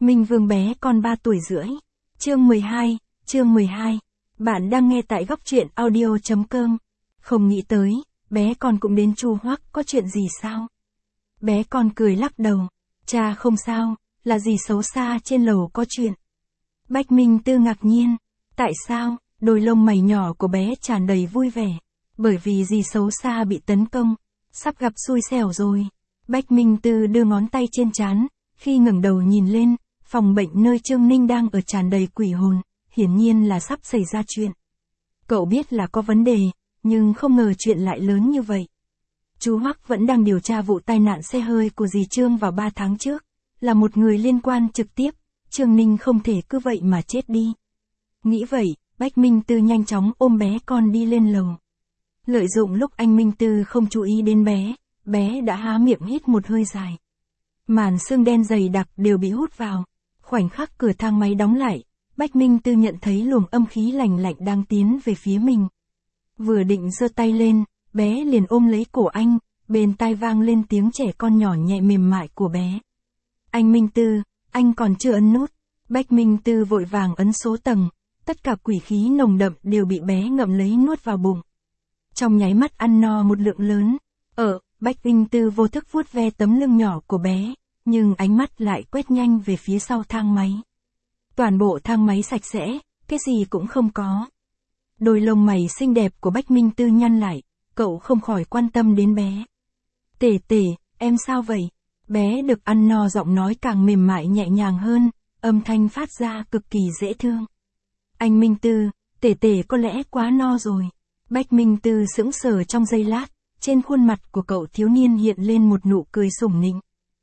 Minh Vương bé con 3 tuổi rưỡi. Chương 12. Bạn đang nghe tại góc truyện audio.com. Không nghĩ tới, bé con cũng đến Chu Hoắc, có chuyện gì sao? Bé con cười lắc đầu. Cha không sao, là dì xấu xa trên lầu có chuyện. Bách Minh Tư ngạc nhiên. Tại sao? Đôi lông mày nhỏ của bé tràn đầy vui vẻ. Bởi vì dì xấu xa bị tấn công, sắp gặp xui xẻo rồi. Bách Minh Tư đưa ngón tay trên trán, khi ngẩng đầu nhìn lên, phòng bệnh nơi Trương Ninh đang ở tràn đầy quỷ hồn, hiển nhiên là sắp xảy ra chuyện. Cậu biết là có vấn đề, nhưng không ngờ chuyện lại lớn như vậy. Chú Hoắc vẫn đang điều tra vụ tai nạn xe hơi của dì Trương vào 3 tháng trước, là một người liên quan trực tiếp, Trương Ninh không thể cứ vậy mà chết đi. Nghĩ vậy, Bách Minh Tư nhanh chóng ôm bé con đi lên lầu. Lợi dụng lúc anh Minh Tư không chú ý đến bé đã há miệng hít một hơi dài. Màn sương đen dày đặc đều bị hút vào. Khoảnh khắc cửa thang máy đóng lại, Bách Minh Tư nhận thấy luồng âm khí lạnh lạnh đang tiến về phía mình. Vừa định giơ tay lên, bé liền ôm lấy cổ anh, bên tai vang lên tiếng trẻ con nhỏ nhẹ mềm mại của bé. Anh Minh Tư, anh còn chưa ấn nút. Bách Minh Tư vội vàng ấn số tầng, tất cả quỷ khí nồng đậm đều bị bé ngậm lấy nuốt vào bụng. Trong nháy mắt ăn no một lượng lớn. Bách Minh Tư vô thức vuốt ve tấm lưng nhỏ của bé, nhưng ánh mắt lại quét nhanh về phía sau thang máy. Toàn bộ thang máy sạch sẽ, cái gì cũng không có. Đôi lông mày xinh đẹp của Bách Minh Tư nhăn lại, cậu không khỏi quan tâm đến bé. Tể, em sao vậy? Bé được ăn no giọng nói càng mềm mại nhẹ nhàng hơn, âm thanh phát ra cực kỳ dễ thương. Anh Minh Tư, tể có lẽ quá no rồi. Bách Minh Tư sững sờ trong giây lát, trên khuôn mặt của cậu thiếu niên hiện lên một nụ cười sủng nịnh.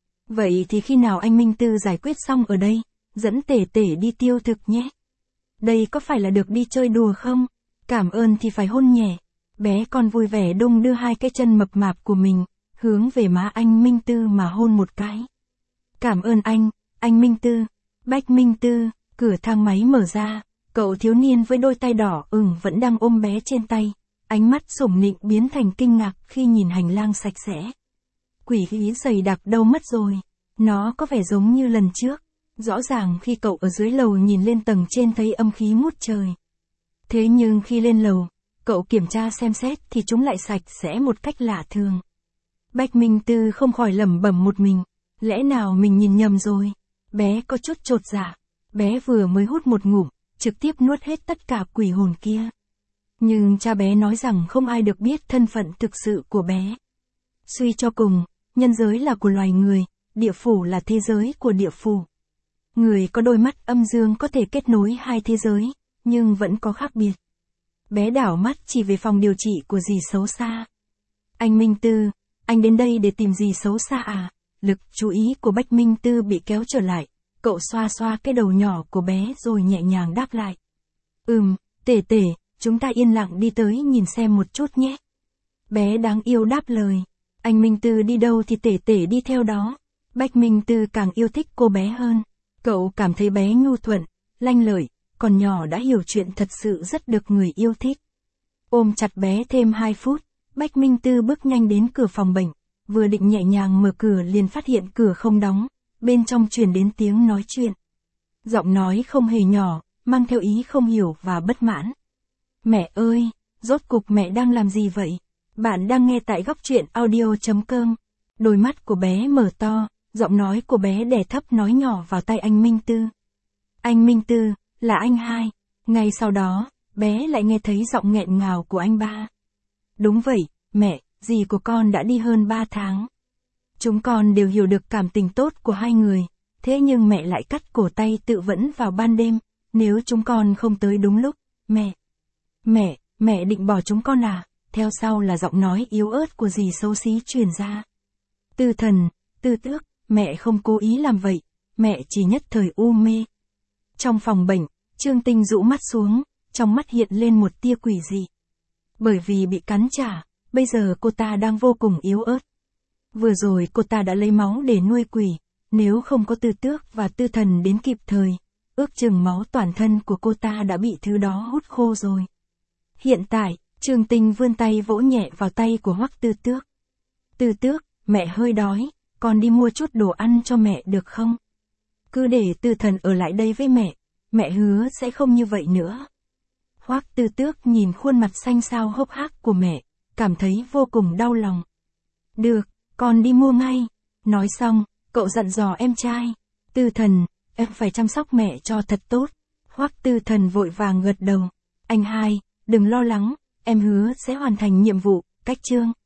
Vậy thì khi nào anh Minh Tư giải quyết xong ở đây, dẫn tể đi tiêu thực nhé. Đây có phải là được đi chơi đùa không? Cảm ơn thì phải hôn nhẹ. Bé con vui vẻ đung đưa hai cái chân mập mạp của mình, hướng về má anh Minh Tư mà hôn một cái. Cảm ơn anh Minh Tư. Bách Minh Tư, cửa thang máy mở ra, cậu thiếu niên với đôi tay đỏ ửng vẫn đang ôm bé trên tay. Ánh mắt sủng nịnh biến thành kinh ngạc khi nhìn hành lang sạch sẽ. Quỷ khí dày đặc đâu mất rồi? Nó có vẻ giống như lần trước. Rõ ràng khi cậu ở dưới lầu nhìn lên tầng trên thấy âm khí ngút trời. Thế nhưng khi lên lầu, cậu kiểm tra xem xét thì chúng lại sạch sẽ một cách lạ thường. Bách Minh Tư không khỏi lẩm bẩm một mình. Lẽ nào mình nhìn nhầm rồi? Bé có chút chột dạ. Bé vừa mới hút một ngụm, trực tiếp nuốt hết tất cả quỷ hồn kia. Nhưng cha bé nói rằng không ai được biết thân phận thực sự của bé. Suy cho cùng, nhân giới là của loài người, địa phủ là thế giới của địa phủ. Người có đôi mắt âm dương có thể kết nối hai thế giới, nhưng vẫn có khác biệt. Bé đảo mắt chỉ về phòng điều trị của dì xấu xa. Anh Minh Tư, anh đến đây để tìm dì xấu xa à? Lực chú ý của Bách Minh Tư bị kéo trở lại, cậu xoa xoa cái đầu nhỏ của bé rồi nhẹ nhàng đáp lại. Tể, chúng ta yên lặng đi tới nhìn xem một chút nhé. Bé đáng yêu đáp lời. Anh Minh Tư đi đâu thì tể đi theo đó. Bách Minh Tư càng yêu thích cô bé hơn. Cậu cảm thấy bé nhu thuận, lanh lợi, còn nhỏ đã hiểu chuyện thật sự rất được người yêu thích. Ôm chặt bé thêm 2 phút, Bách Minh Tư bước nhanh đến cửa phòng bệnh. Vừa định nhẹ nhàng mở cửa liền phát hiện cửa không đóng, bên trong truyền đến tiếng nói chuyện. Giọng nói không hề nhỏ, mang theo ý không hiểu và bất mãn. Mẹ ơi, rốt cục mẹ đang làm gì vậy? Bạn đang nghe tại góc truyện audio.com. Đôi mắt của bé mở to, giọng nói của bé đè thấp nói nhỏ vào tai anh Minh Tư. Anh Minh Tư, là anh hai. Ngay sau đó, bé lại nghe thấy giọng nghẹn ngào của anh ba. Đúng vậy, mẹ, dì của con đã đi hơn 3 tháng. Chúng con đều hiểu được cảm tình tốt của hai người, thế nhưng mẹ lại cắt cổ tay tự vẫn vào ban đêm, nếu chúng con không tới đúng lúc, mẹ định bỏ chúng con à? Theo sau là giọng nói yếu ớt của dì xấu xí truyền ra. Tư Thần, Tư Tước, mẹ không cố ý làm vậy, mẹ chỉ nhất thời u mê. Trong phòng bệnh, Trương Tinh rũ mắt xuống, trong mắt hiện lên một tia quỷ dị. Bởi vì bị cắn trả, bây giờ cô ta đang vô cùng yếu ớt. Vừa rồi cô ta đã lấy máu để nuôi quỷ, nếu không có Tư Tước và Tư Thần đến kịp thời, ước chừng máu toàn thân của cô ta đã bị thứ đó hút khô rồi. Hiện tại, Trương Tinh vươn tay vỗ nhẹ vào tay của Hoắc Tư Tước. Tư Tước, mẹ hơi đói, con đi mua chút đồ ăn cho mẹ được không? Cứ để Tư Thần ở lại đây với mẹ hứa sẽ không như vậy nữa. Hoắc Tư Tước nhìn khuôn mặt xanh xao hốc hác của mẹ, cảm thấy vô cùng đau lòng. Được, con đi mua ngay. Nói xong, cậu dặn dò em trai. Tư Thần, em phải chăm sóc mẹ cho thật tốt. Hoắc Tư Thần vội vàng gật đầu. Anh hai, đừng lo lắng, em hứa sẽ hoàn thành nhiệm vụ. Cách chương